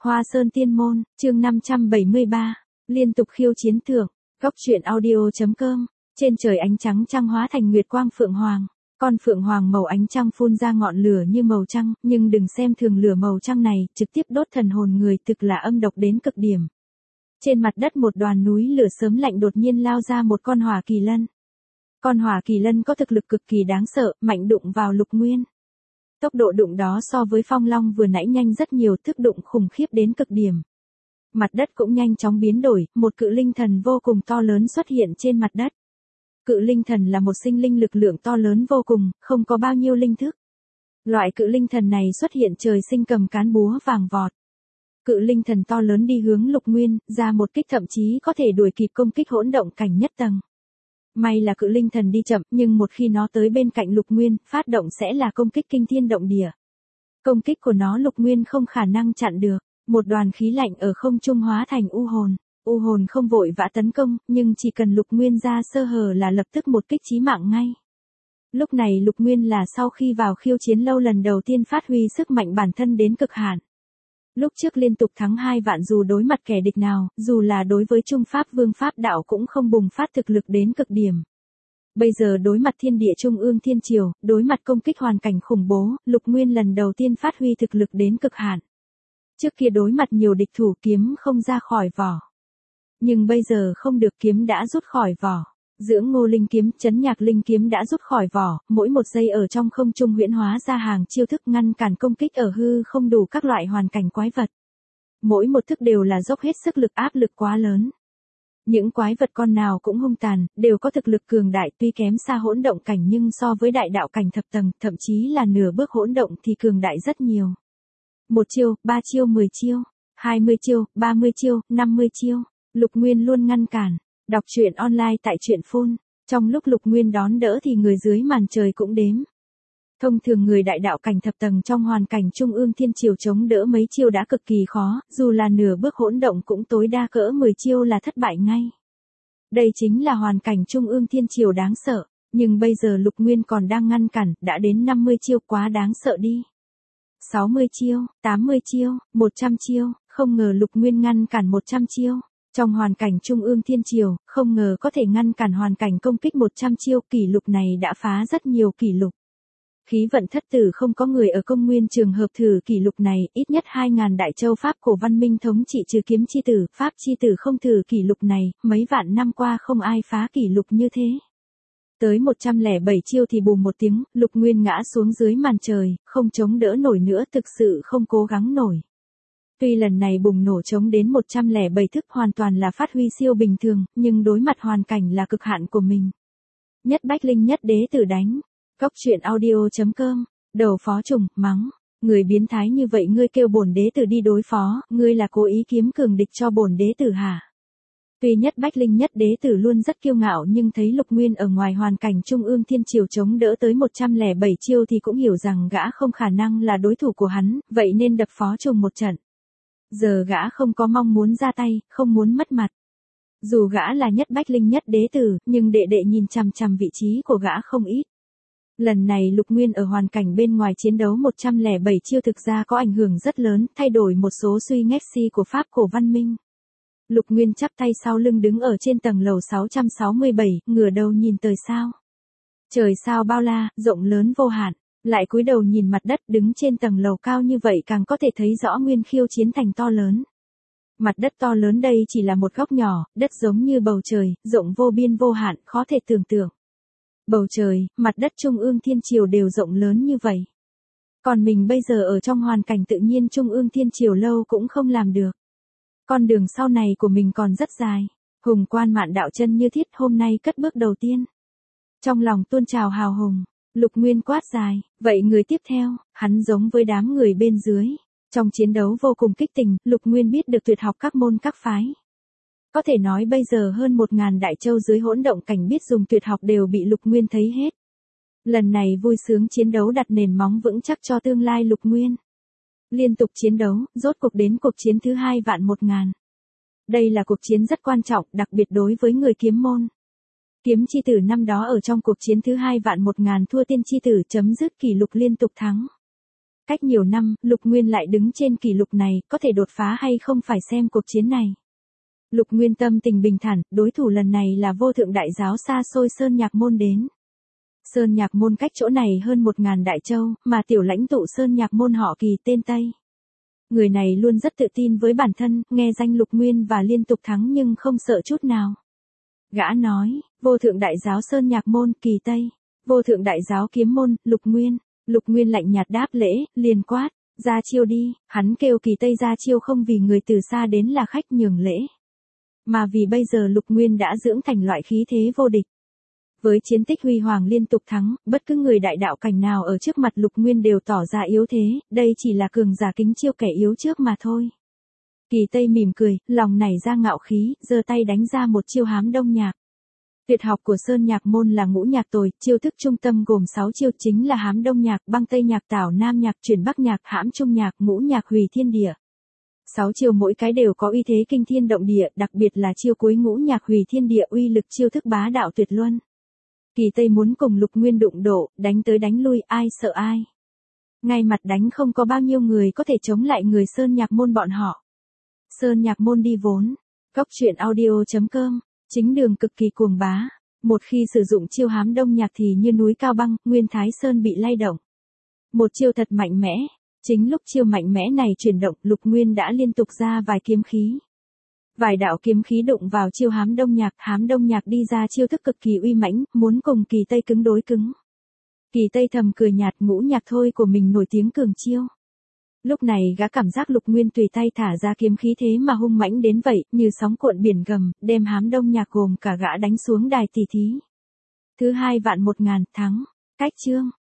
Hoa Sơn Tiên Môn, chương 573, liên tục khiêu chiến thượng, góc truyện audio.com, trên trời ánh trắng trăng hóa thành nguyệt quang phượng hoàng, con phượng hoàng màu ánh trăng phun ra ngọn lửa như màu trăng, nhưng đừng xem thường lửa màu trăng này, trực tiếp đốt thần hồn người thực là âm độc đến cực điểm. Trên mặt đất một đoàn núi lửa sớm lạnh đột nhiên lao ra một con hỏa kỳ lân. Con hỏa kỳ lân có thực lực cực kỳ đáng sợ, mạnh đụng vào Lục Nguyên. Tốc độ đụng đó so với phong long vừa nãy nhanh rất nhiều, thức đụng khủng khiếp đến cực điểm. Mặt đất cũng nhanh chóng biến đổi, một cự linh thần vô cùng to lớn xuất hiện trên mặt đất. Cự linh thần là một sinh linh lực lượng to lớn vô cùng, không có bao nhiêu linh thức. Loại cự linh thần này xuất hiện trời sinh cầm cán búa vàng vọt. Cự linh thần to lớn đi hướng Lục Nguyên, ra một kích thậm chí có thể đuổi kịp công kích hỗn động cảnh nhất tầng. May là cự linh thần đi chậm, nhưng một khi nó tới bên cạnh Lục Nguyên, phát động sẽ là công kích kinh thiên động địa. Công kích của nó Lục Nguyên không khả năng chặn được, một đoàn khí lạnh ở không trung hóa thành u hồn. U hồn không vội vã tấn công, nhưng chỉ cần Lục Nguyên ra sơ hở là lập tức một kích chí mạng ngay. Lúc này Lục Nguyên là sau khi vào khiêu chiến lâu lần đầu tiên phát huy sức mạnh bản thân đến cực hạn. Lúc trước liên tục thắng 2 vạn dù đối mặt kẻ địch nào, dù là đối với Trung Pháp Vương Pháp Đạo cũng không bùng phát thực lực đến cực điểm. Bây giờ đối mặt thiên địa Trung ương Thiên Triều, đối mặt công kích hoàn cảnh khủng bố, Lục Nguyên lần đầu tiên phát huy thực lực đến cực hạn. Trước kia đối mặt nhiều địch thủ kiếm không ra khỏi vỏ. Nhưng bây giờ không được, kiếm đã rút khỏi vỏ. Dưỡng Ngô Linh kiếm, Chấn Nhạc Linh kiếm đã rút khỏi vỏ, mỗi một giây ở trong không trung huyễn hóa ra hàng chiêu thức ngăn cản công kích ở hư không đủ các loại hoàn cảnh quái vật. Mỗi một thức đều là dốc hết sức lực, áp lực quá lớn. Những quái vật con nào cũng hung tàn, đều có thực lực cường đại, tuy kém xa hỗn động cảnh nhưng so với đại đạo cảnh thập tầng, thậm chí là nửa bước hỗn động thì cường đại rất nhiều. 1 chiêu, 3 chiêu, 10 chiêu, 20 chiêu, 30 chiêu, 50 chiêu, Lục Nguyên luôn ngăn cản. Đọc truyện online tại truyện phun, trong lúc Lục Nguyên đón đỡ thì người dưới màn trời cũng đếm. Thông thường người đại đạo cảnh thập tầng trong hoàn cảnh Trung ương Thiên Triều chống đỡ mấy chiêu đã cực kỳ khó, dù là nửa bước hỗn động cũng tối đa cỡ 10 chiêu là thất bại ngay. Đây chính là hoàn cảnh Trung ương Thiên Triều đáng sợ, nhưng bây giờ Lục Nguyên còn đang ngăn cản, đã đến 50 chiêu quá đáng sợ đi. 60 chiêu, 80 chiêu, 100 chiêu, không ngờ Lục Nguyên ngăn cản 100 chiêu. Trong hoàn cảnh Trung ương Thiên Triều, không ngờ có thể ngăn cản hoàn cảnh công kích 100 chiêu, kỷ lục này đã phá rất nhiều kỷ lục. Khí vận thất tử không có người ở công nguyên trường hợp thử kỷ lục này, ít nhất 2.000 đại châu Pháp cổ văn minh thống trị trừ kiếm chi tử, Pháp chi tử không thử kỷ lục này, mấy vạn năm qua không ai phá kỷ lục như thế. Tới 107 chiêu thì bùm một tiếng, Lục Nguyên ngã xuống dưới màn trời, không chống đỡ nổi nữa, thực sự không cố gắng nổi. Tuy lần này bùng nổ chống đến 107 thức hoàn toàn là phát huy siêu bình thường, nhưng đối mặt hoàn cảnh là cực hạn của mình. Nhất bách linh nhất đế tử đánh. Góc truyện audio.com, đầu phó trùng, mắng. Người biến thái như vậy ngươi kêu bổn đế tử đi đối phó, ngươi là cố ý kiếm cường địch cho bổn đế tử hả? Tuy nhất bách linh nhất đế tử luôn rất kiêu ngạo nhưng thấy Lục Nguyên ở ngoài hoàn cảnh Trung ương Thiên Triều chống đỡ tới 107 chiêu thì cũng hiểu rằng gã không khả năng là đối thủ của hắn, vậy nên đập phó trùng một trận. Giờ gã không có mong muốn ra tay, không muốn mất mặt. Dù gã là nhất bách linh nhất đế tử, nhưng đệ đệ nhìn chằm chằm vị trí của gã không ít. Lần này Lục Nguyên ở hoàn cảnh bên ngoài chiến đấu 107 chiêu thực ra có ảnh hưởng rất lớn, thay đổi một số suy ngách si của Pháp cổ văn minh. Lục Nguyên chắp tay sau lưng đứng ở trên tầng lầu 667, ngửa đầu nhìn trời sao. Trời sao bao la, rộng lớn vô hạn. Lại cúi đầu nhìn mặt đất, đứng trên tầng lầu cao như vậy càng có thể thấy rõ nguyên khiêu chiến thành to lớn. Mặt đất to lớn đây chỉ là một góc nhỏ, đất giống như bầu trời, rộng vô biên vô hạn, khó thể tưởng tượng. Bầu trời, mặt đất Trung ương Thiên Triều đều rộng lớn như vậy. Còn mình bây giờ ở trong hoàn cảnh tự nhiên Trung ương Thiên Triều lâu cũng không làm được. Con đường sau này của mình còn rất dài. Hùng quan mạn đạo chân như thiết hôm nay cất bước đầu tiên. Trong lòng tuôn trào hào hùng. Lục Nguyên quát dài, vậy người tiếp theo, hắn giống với đám người bên dưới. Trong chiến đấu vô cùng kích tình, Lục Nguyên biết được tuyệt học các môn các phái. Có thể nói bây giờ hơn 1.000 đại châu dưới hỗn động cảnh biết dùng tuyệt học đều bị Lục Nguyên thấy hết. Lần này vui sướng chiến đấu đặt nền móng vững chắc cho tương lai Lục Nguyên. Liên tục chiến đấu, rốt cuộc đến cuộc chiến thứ 2 vạn 1.000. Đây là cuộc chiến rất quan trọng, đặc biệt đối với người kiếm môn. Kiếm chi tử năm đó ở trong cuộc chiến thứ 2 vạn 1.000 thua tiên chi tử chấm dứt kỷ lục liên tục thắng. Cách nhiều năm, Lục Nguyên lại đứng trên kỷ lục này, có thể đột phá hay không phải xem cuộc chiến này. Lục Nguyên tâm tình bình thản, đối thủ lần này là vô thượng đại giáo xa xôi Sơn Nhạc Môn đến. Sơn Nhạc Môn cách chỗ này hơn 1000 đại châu, mà tiểu lãnh tụ Sơn Nhạc Môn họ Kỳ tên Tây. Người này luôn rất tự tin với bản thân, nghe danh Lục Nguyên và liên tục thắng nhưng không sợ chút nào. Gã nói, vô thượng đại giáo Sơn Nhạc Môn, Kỳ Tây. Vô thượng đại giáo kiếm môn, Lục Nguyên. Lục Nguyên lạnh nhạt đáp lễ, liền quát, ra chiêu đi, hắn kêu Kỳ Tây ra chiêu không vì người từ xa đến là khách nhường lễ. Mà vì bây giờ Lục Nguyên đã dưỡng thành loại khí thế vô địch. Với chiến tích huy hoàng liên tục thắng, bất cứ người đại đạo cảnh nào ở trước mặt Lục Nguyên đều tỏ ra yếu thế, đây chỉ là cường giả kính chiêu kẻ yếu trước mà thôi. Kỳ Tây mỉm cười, lòng nảy ra ngạo khí, giơ tay đánh ra một chiêu hám đông nhạc. Tuyệt học của Sơn Nhạc Môn là ngũ nhạc tồi, chiêu thức trung tâm gồm 6 chiêu chính là hám đông nhạc, băng tây nhạc, tảo nam nhạc, chuyển bắc nhạc, hãm trung nhạc, ngũ nhạc, hủy thiên địa. 6 chiêu mỗi cái đều có uy thế kinh thiên động địa, đặc biệt là chiêu cuối ngũ nhạc hủy thiên địa uy lực chiêu thức bá đạo tuyệt luân. Kỳ Tây muốn cùng Lục Nguyên đụng độ, đánh tới đánh lui, ai sợ ai. Ngay mặt đánh không có bao nhiêu người có thể chống lại người Sơn Nhạc Môn bọn họ. Sơn Nhạc Môn đi vốn. Góc truyện audio.com. Chính đường cực kỳ cuồng bá. Một khi sử dụng chiêu hám đông nhạc thì như núi cao băng, Nguyên Thái Sơn bị lay động. Một chiêu thật mạnh mẽ. Chính lúc chiêu mạnh mẽ này chuyển động, Lục Nguyên đã liên tục ra vài kiếm khí. Vài đạo kiếm khí đụng vào chiêu hám đông nhạc đi ra chiêu thức cực kỳ uy mãnh, muốn cùng Kỳ Tây cứng đối cứng. Kỳ Tây thầm cười nhạt, ngũ nhạc thôi của mình nổi tiếng cường chiêu. Lúc này gã cảm giác Lục Nguyên tùy tay thả ra kiếm khí thế mà hung mãnh đến vậy, như sóng cuộn biển gầm, đem hám đông nhạc gồm cả gã đánh xuống đài tỷ thí. Thứ 2 vạn 1000, thắng. Cách chương.